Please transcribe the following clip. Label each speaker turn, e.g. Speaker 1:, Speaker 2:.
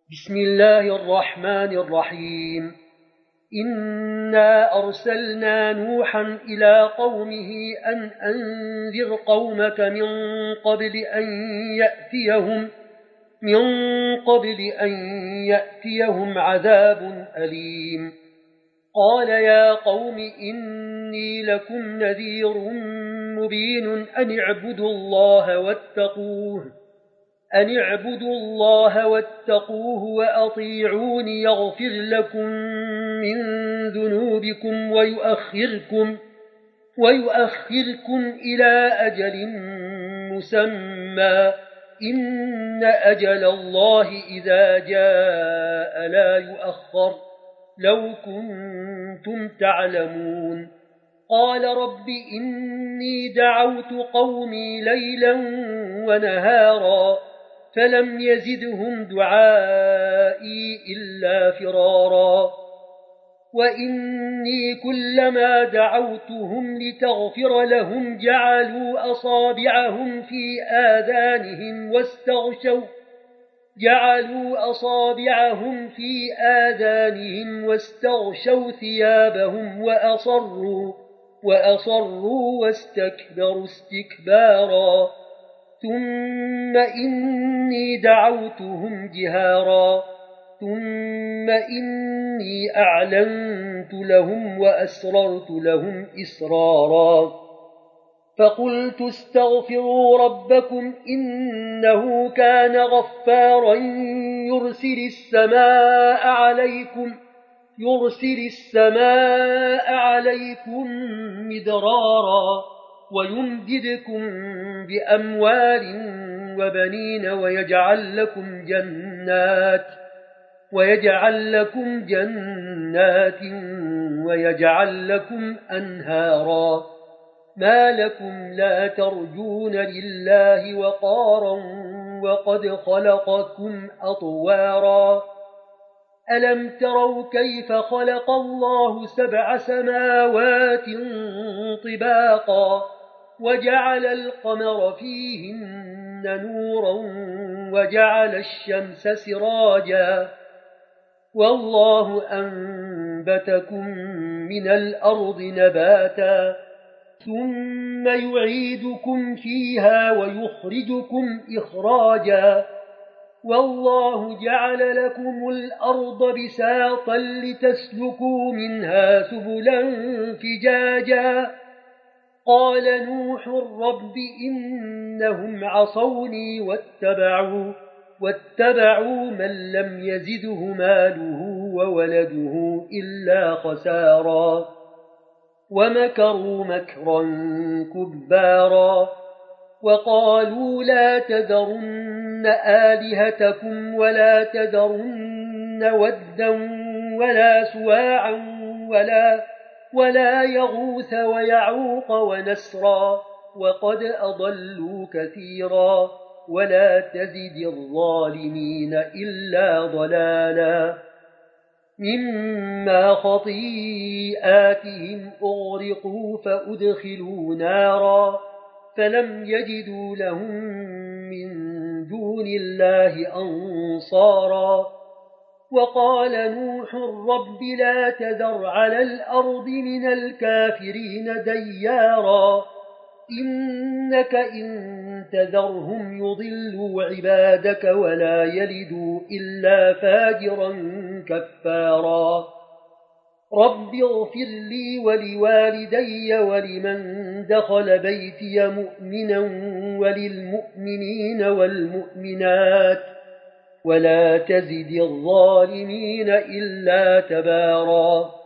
Speaker 1: بسم الله الرحمن الرحيم إنا أرسلنا نوحا إلى قومه أن أنذر قومك من قبل أن يأتيهم عذاب أليم. قال يا قوم إني لكم نذير مبين أن اعبدوا الله واتقوه وأطيعون يغفر لكم من ذنوبكم ويؤخركم إلى أجل مسمى إن أجل الله إذا جاء لا يؤخر لو كنتم تعلمون. قال رب إني دعوت قومي ليلا ونهارا فلم يزدهم دعائي إلا فرارا وإني كلما دعوتهم لتغفر لهم جعلوا أصابعهم في آذانهم واستغشوا ثيابهم وأصروا واستكبروا استكبارا ثم إني دعوتهم جهارا ثم إني أعلنت لهم وأسررت لهم إسرارا فقلت استغفروا ربكم إنه كان غفارا يرسل السماء عليكم مدرارا ويمددكم بأموال وبنين ويجعل لكم جنات ويجعل لكم أنهارا ما لكم لا ترجون لله وقارا وقد خلقكم أطوارا ألم تروا كيف خلق الله 7 سماوات طباقا وجعل القمر فيهن نورا وجعل الشمس سراجا والله أنبتكم من الأرض نباتا ثم يعيدكم فيها ويخرجكم إخراجا والله جعل لكم الأرض بساطا لتسلكوا منها سبلا فجاجا. قال نوح رب إنهم عصوني واتبعوا من لم يزده ماله وولده إلا خسارا ومكروا مكرا كبارا وقالوا لا تذرن آلهتكم ولا تذرن ودا ولا سواعا ولا يغوث ويعوق ونسرا وقد أضلوا كثيرا ولا تزد الظالمين إلا ضلالا. مما خطيئاتهم أغرقوا فأدخلوا نارا فلم يجدوا لهم من دون الله أنصارا. وقال نوح رب لا تذر على الأرض من الكافرين ديارا إنك إن تذرهم يضلوا عبادك ولا يلدوا إلا فاجرا كفارا. رب اغفر لي ولوالدي ولمن دخل بيتي مؤمنا وللمؤمنين والمؤمنات ولا تزد الظالمين إلا تبارا.